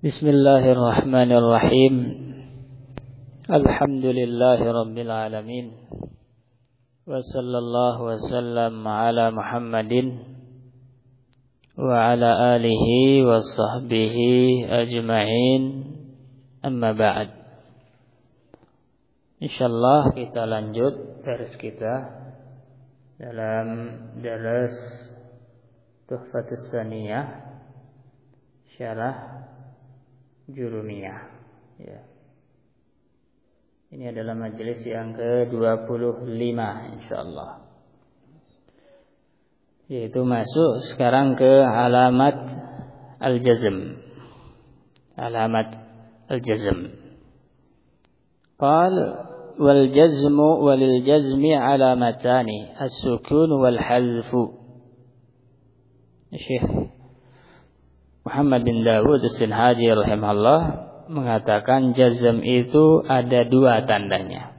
Bismillahirrahmanirrahim. Alhamdulillahi rabbil alamin. Wa sallallahu wa sallam ala Muhammadin wa ala alihi wa sahbihi ajma'in. Amma ba'd. Insyaallah kita lanjut dars kita dalam dars Tuhfatus Saniyah Syarah Jurumiyah. Ya. Ini adalah majelis yang ke-25 insyaallah. Yaitu masuk sekarang ke alamat al-jazm. Alamat al-jazm. Qal wal jazmu walil jazmi alamatani as-sukun wal hadfu. Syekh Muhammad bin Dawud As-Sinhaji rahimahullah mengatakan jazm itu ada dua tandanya,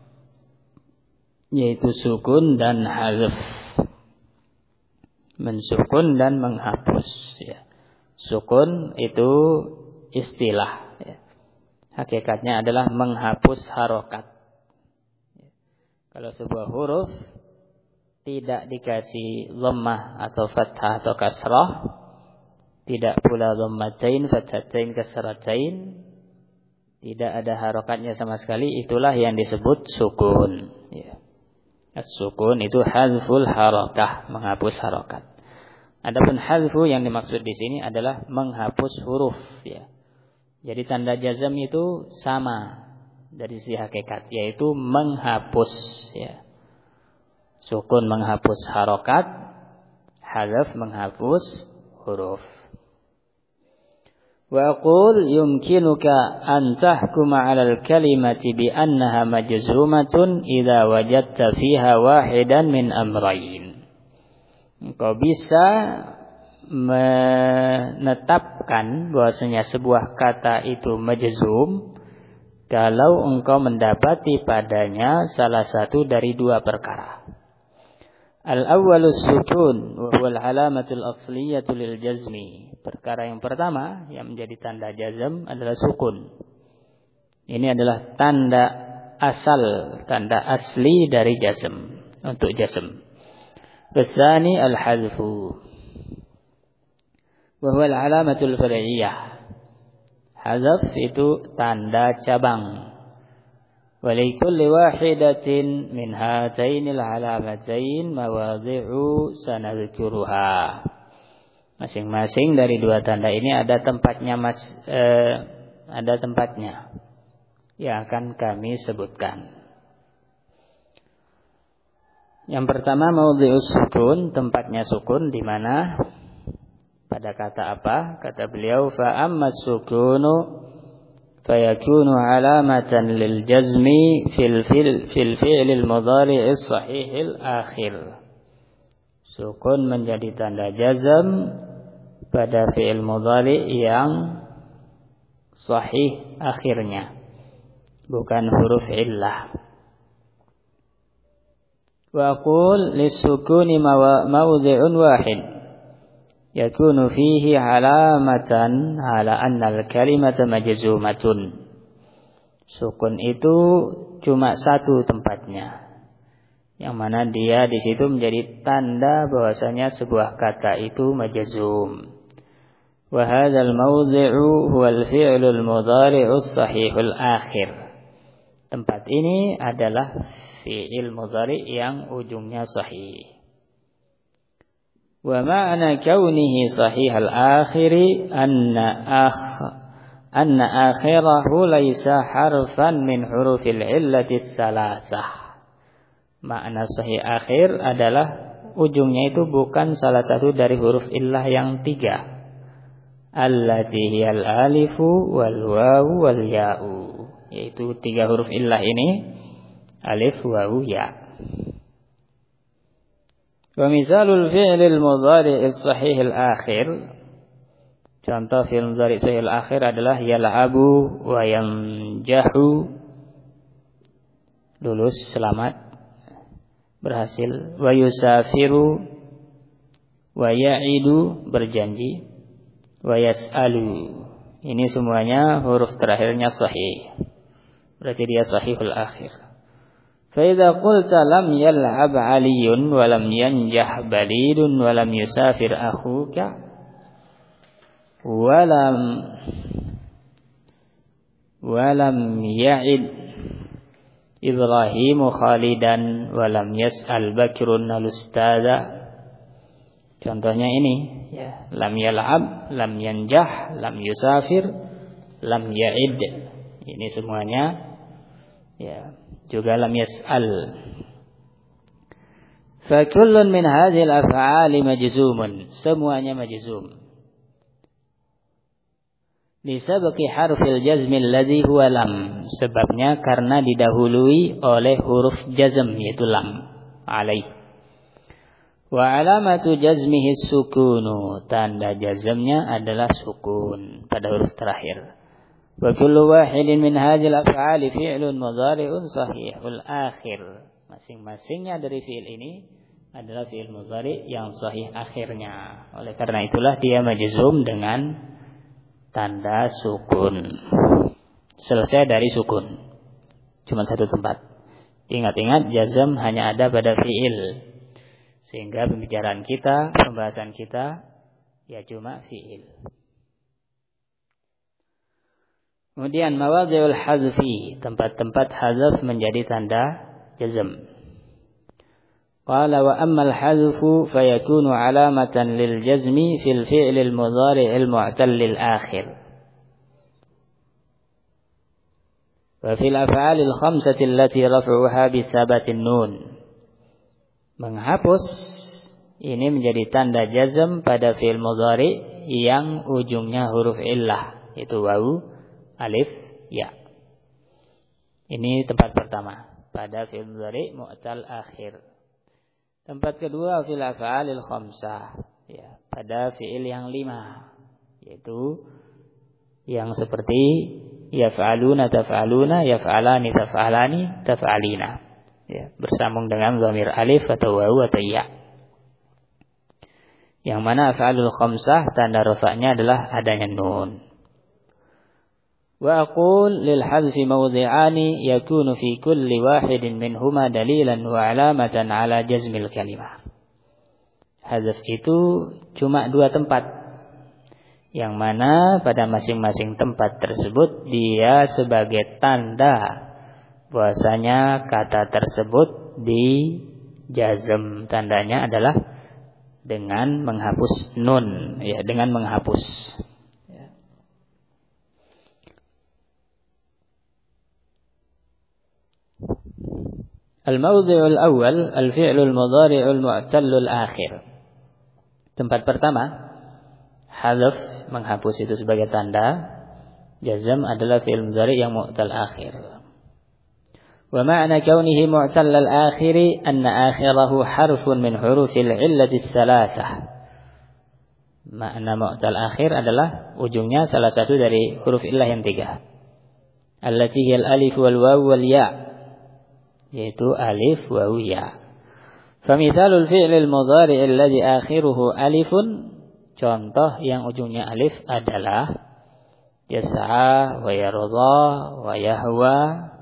yaitu sukun dan hadzf. Mensukun dan menghapus. Ya. Sukun itu istilah. Ya. Hakikatnya adalah menghapus harokat. Ya. Kalau sebuah huruf tidak dikasih dhammah atau fathah atau kasrah, tidak pula dhammatain, fathatain, kasratain, tidak ada harokatnya sama sekali, itulah yang disebut sukun. Ya. As-sukun itu hadzful harokah, menghapus harokat. Adapun hadzfu yang dimaksud di sini adalah menghapus huruf. Ya. Jadi tanda jazm itu sama dari sisi hakikat, yaitu menghapus. Ya. Sukun menghapus harokat, hadzf menghapus huruf. Wa aqul yumkinuka an tahkuma 'ala al-kalimati bi annaha majzumatun idza wajadta fiha wahidan min amrayn. Engkau bisa menetapkan bahwasanya sebuah kata itu majzum kalau engkau mendapati padanya salah satu dari dua perkara. Al-awwalus sukun wa huwa al-alamatul asliyatu lil jazmi. Perkara yang pertama yang menjadi tanda jazm adalah sukun. Ini adalah tanda asal, tanda asli dari jazm, untuk jazm. Tsani al-hadzfu. Wa huwa al-alamatul far'iyyah. Hadzf itu tanda cabang. Walikulli wahidatin min hatainil alamatain mawadhi'u sanadhkuruha. Masing-masing dari dua tanda ini ada tempatnya yang akan kami sebutkan. Yang pertama maudhi'us sukun, tempatnya sukun di mana? Pada kata apa? Kata beliau fa ammas sukunu فيكون علامة للجزم في الفعل المضارع الصحيح الآخر. Sukun menjadi tanda jazm pada fi'il mudhari yang sahih akhirnya, bukan huruf illah. Wa aqul lis-sukuni mawdhi'un wahid yakunu fihi alamatan ala anna al-kalimata majzumatun. Sukun itu cuma satu tempatnya, yang mana dia di situ menjadi tanda bahwasanya sebuah kata itu majzum. Wa hadzal mawdhi'u huwa al-fi'lul mudhari'us sahihul akhir. Tempat ini adalah fi'il mudhari' yang ujungnya sahih. Wa ma'na kaunihi sahihal akhiri anna akhirahu laysa harfan min hurufil illati salasah. Makna sahih akhir adalah ujungnya itu bukan salah satu dari huruf illah yang tiga. Allati hiyal alifu wal wawu wal ya'u. Yaitu tiga huruf illah ini, alif, wawu, ya. Wa misalul fi'lil mudhari'is sahihil akhir. Contoh fi'il mudhari' sahihil akhir adalah yal'abu wa yanjahu, lulus, selamat, berhasil. Wa yusafiru wa ya'idu, berjanji. Wa yas'alu, Ini semuanya huruf terakhirnya sahih. Berarti dia sahihul akhir. Fa idza qulta lam yal'ab 'Aliyun wa lam yanjah Balidun wa lam yusafir akhuka wa lam ya'id Ibrahim Khalidan wa lam yas'al Bakrun al-ustada. Contohnya ini, ya, lam yal'ab, lam yanjah, lam yusafir, lam ya'id. Ini semuanya, ya, juga lam yas'al. Fa kullun min hadhil af'ali majzumun. Semuanya majzum. Li sabqi harfil jazmi alladhi huwa lam. Sebabnya karena didahului oleh huruf jazm yaitu lam. Alaih. Wa alamatu jazmihi sukunu. Tanda jazmnya adalah sukun pada huruf terakhir. Wa kullu wahidin min hadhil af'ali fi'lun mudhari'un sahihul akhir. Masing-masingnya dari fi'il ini adalah fi'il mudhari' yang sahih akhirnya. Oleh karena itulah dia majzum dengan tanda sukun. Selesai dari sukun. Cuma satu tempat. Ingat-ingat jazm hanya ada pada fi'il. Sehingga pembicaraan kita, pembahasan kita, ya cuma fi'il. Kemudian mawadhi'ul hazfi, tempat-tempat hazf menjadi tanda jazm. Qala wa ammal hazfu fayakunu alamatan lil jazmi fil fi'lil mudhari'il mu'tallil akhir. Wa fil af'alil khamsati allati raf'uha bi thabatin nun. Menghapus ini menjadi tanda jazm pada fi'il mudhari yang ujungnya huruf illah, yaitu wawu, alif, ya. Ini tempat pertama pada fi'il mudhari mu'tal akhir. Tempat kedua fil af'alil khamsah, ya, pada fi'il yang 5, yaitu yang seperti yaf'aluna taf'aluna, yaf'alani taf'alani, taf'alina. Ya, bersambung dengan dhamir alif atau wawu atau ya. Yang mana af'alul khamsah tanda rafa'nya adalah adanya nun. Wa aqul lil hadfi mawdhi'ani yakunu fi kulli wahidin minhuma dalilan wa alamatan ala jazmil kalimah. Hadzf itu cuma 2 tempat. Yang mana pada masing-masing tempat tersebut dia sebagai tanda bahwasanya kata tersebut di jazm. Tandanya adalah dengan menghapus nun, ya, dengan menghapus. Ya. Al-mawdhi'ul awwal al-fi'lul mudhari'ul mu'tallul akhir. Tempat pertama hadzf, menghapus itu sebagai tanda jazm adalah fi'il mudhari' yang mu'tal akhir. Wa ma'na kaunihi mu'tallal akhiri anna akhirahu harfun min hurufil illati tsalatsah. Makna mu'tal akhir adalah ujungnya salah satu dari huruf illah yang 3. Allati hiyal alif wal waw wal ya. Yaitu alif waw ya. Famithalul fi'lil mudhari' alladhi akhiruhu alifun, contoh yang ujungnya alif adalah yas'a wa yarda wa yahwa.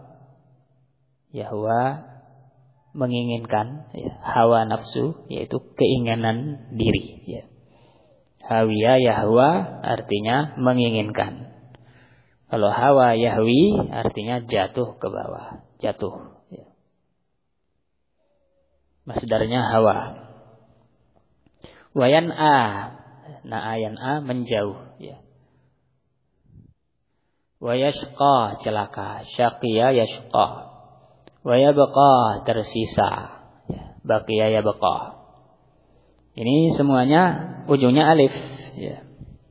Yahwa menginginkan, ya, hawa nafsu yaitu keinginan diri, ya. Hawiya yahwa artinya menginginkan. Kalau hawa yahwi artinya jatuh ke bawah, jatuh, ya. Masdarnya hawa. Wayan'a, yan'a menjauh, ya. Wayashqa celaka, syaqiya yashqa. Wa yabqa tersisa, ya, baqiya yabqa. Ini semuanya ujungnya alif, ya.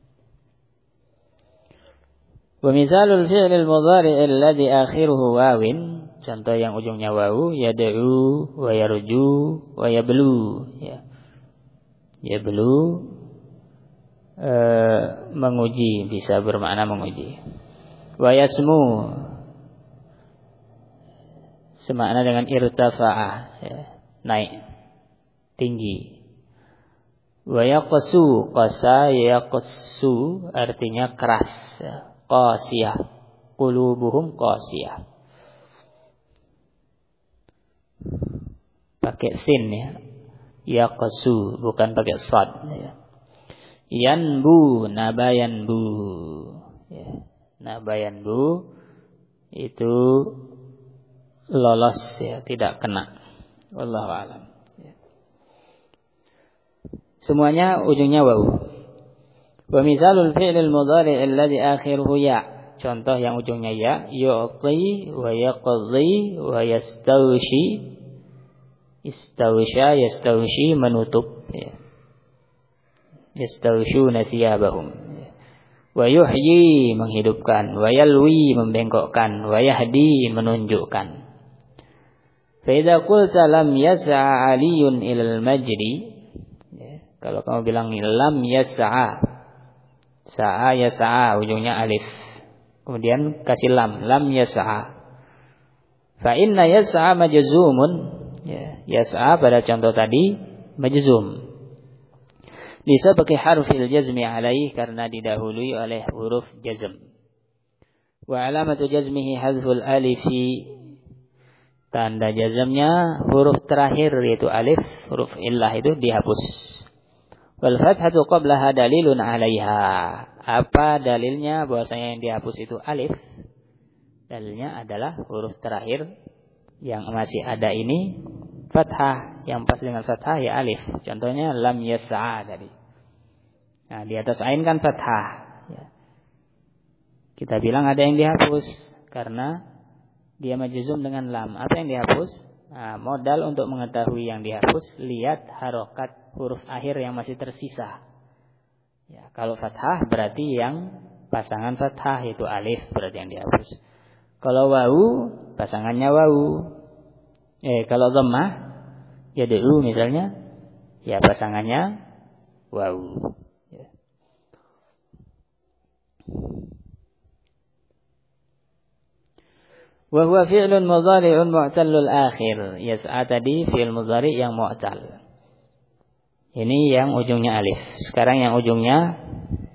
Wa misalul fi'lil mudhari' alladhi akhiruhu wawin, contoh yang ujungnya wawu, yad'u wa yarju wa yablu, ya. Yablu menguji, bisa bermakna menguji. Wa yasmu semakna dengan irtafa'a, ya, naik, tinggi. Wa yaqsu, qasa yaqsu artinya keras. Qasiyah, qulubuhum qasiyah. Pakai sin ya. Yaqsu bukan pakai sad ya. Yanbu, nabayanbu ya. Nabayanbu itu lolos ya, tidak kena. Wallahu a'lam. Ya. Semuanya ujungnya wawu. Wa misalul fi'lil mudhari' alladhi akhiruhu ya. Contoh yang ujungnya ya, yu'ti wa yaqdi wa yastawshi. Istawsha yastawshi menutup ya. Yastawshuna thiyabahum. Wa yuhyi menghidupkan, wa yalwi membengkokkan, wa yahdi menunjukkan. Fa idza qulta lam yas'a 'aliyun ilal majdi ya. Kalau kamu bilang lam yas'a, sa'a yas'a ujungnya alif. Kemudian kasih lam yas'a. Fa inna yas'a majzumun ya. Yas'a pada contoh tadi majzum. Bisa pakai harfil jazmi alaih karena didahului oleh huruf jazm. Wa alamatu jazmihi hadful alifi. Tanda jazmnya huruf terakhir yaitu alif, huruf illah itu dihapus. Wal fathatu qablaha dalilun alaiha. Apa dalilnya bahwasanya yang dihapus itu alif? Dalilnya adalah huruf terakhir yang masih ada ini fathah, yang pas dengan fathah ya alif. Contohnya lam yas'a tadi. Nah, di atas ain kan fathah ya. Kita bilang ada yang dihapus karena dia majzum dengan lam. Apa yang dihapus? Nah, modal untuk mengetahui yang dihapus, lihat harokat huruf akhir yang masih tersisa. Ya, kalau fathah berarti yang pasangan fathah itu alif berarti yang dihapus. Kalau wawu pasangannya wawu. Kalau dhammah yad'u misalnya, ya pasangannya wawu. Ya. Wa huwa fi'lun mudhari'un mu'tallul akhir. Yas'a tadi fi'il mudhari' yang mu'tal. Ini yang ujungnya alif. Sekarang yang ujungnya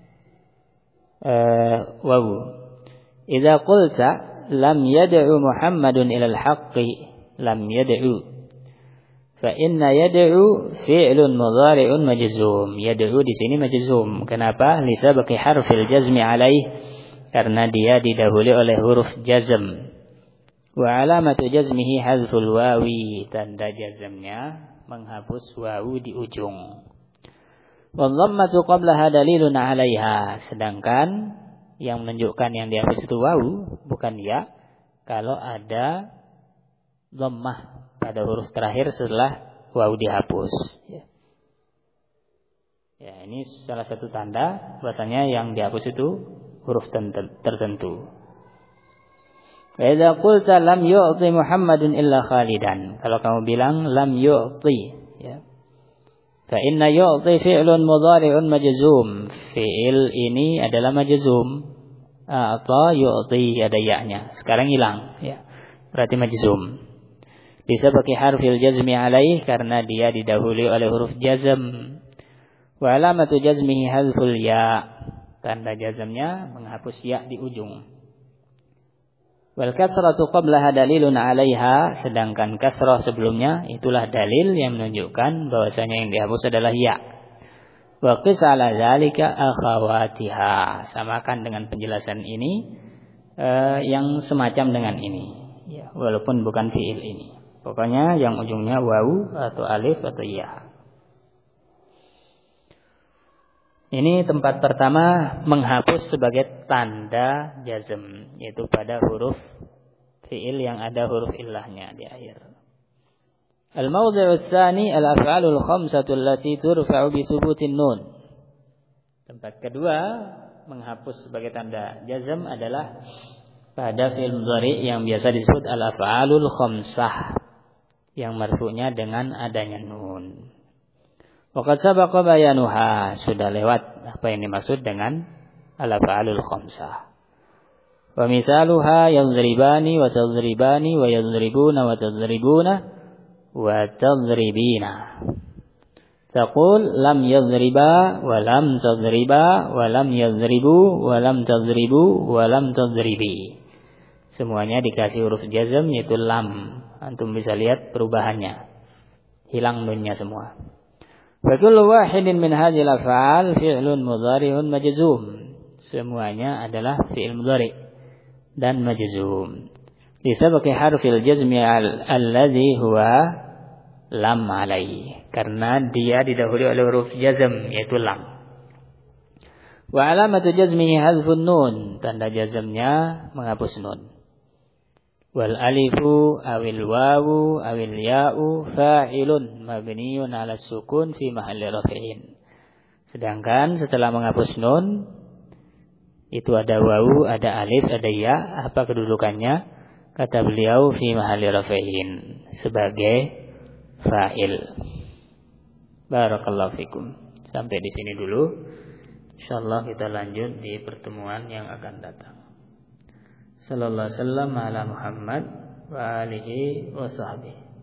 wawu. Idza qulta lam yad'u Muhammadun ilal haqqi, lam yad'u. Fa inna yad'u fi'lun mudhari'un majzum. Yad'u di sini majzum. Kenapa? Lisabaqi harfil jazmi alaih, karena dia didahului oleh huruf jazm. Wa alamatu jazmihi hadzful wawi. Tanda jazmnya menghapus wawu di ujung. Wa dhammatu qablaha dalilun 'alaiha. Sedangkan yang menunjukkan yang dihapus itu wawu bukan ya. Kalau ada dhammah pada huruf terakhir setelah wawu dihapus ya. Ya, ini salah satu tanda bahwasanya yang dihapus itu huruf tertentu. Wa idza qulta lam yu'ti Muhammadun illa Khalidan. Kalau kamu bilang lam yu'ti ya. Fa inna yu'ti fi'lun mudhari'un majzum. Fi'il ini adalah majzum. Atau yu'ti ada ya-nya. Sekarang hilang ya. Berarti majzum. Bisa pakai harfil jazmi alaih karena dia didahului oleh huruf jazm. Wa alamatu jazmihi hadzful ya. Tanda jazmnya menghapus ya di ujung. Wal kasratu qablaha dalilun 'alaiha, sedangkan kasrah sebelumnya itulah dalil yang menunjukkan bahwasanya yang dihapus adalah ya. Wa qis 'ala dzalika akhawatiha, samakan dengan penjelasan ini yang semacam dengan ini ya, walaupun bukan fiil ini. Pokoknya yang ujungnya wawu atau alif atau ya. Ini tempat pertama menghapus sebagai tanda jazm, yaitu pada huruf fi'il yang ada huruf illahnya di akhir. Al-mawdhi'u tsani al-af'alul khamsatu allati turfa'u bi subutin nun. Tempat kedua menghapus sebagai tanda jazm adalah pada fi'il mudhari yang biasa disebut al-af'alul khamsah, yang marfu'nya dengan adanya nun. Waqad sabaqa bayanuha, sudah lewat apa yang dimaksud dengan al-af'alul khamsah. Wa misaluha yadhribani wa tadhribani wa yadhribuna wa tadhribuna wa tadhribina. Taqul lam yadriba wa lam tadriba wa lam yadribu wa lam tadribu wa lam tadribi. Semuanya dikasih huruf jazm yaitu lam. Antum bisa lihat perubahannya. Hilang nunnya semua. Fa kullu wahidin min hadhil af'al fi'lun mudhari'un majzum. Semuanya adalah fi'il mudhari' dan majzum. Disabaqi harfil jazmi alladhi huwa lam alaihi. Karena dia didahului oleh huruf jazm yaitu lam. Wa alamatu jazmihi hadfun nun. Tanda jazmnya menghapus nun. Wal alifu awil wawu awil ya'u fa'ilun mabniun ala sukun fi mahalli raf'in. Sedangkan setelah menghapus nun itu ada wawu, ada alif, ada ya. Apa kedudukannya? Kata beliau fi mahalli raf'in, sebagai fa'il. Barakallahu fikum. Sampai di sini dulu. Insyaallah kita lanjut di pertemuan yang akan datang. Sallallahu alaihi wasallam ala Muhammad wa alihi wa sahbihi.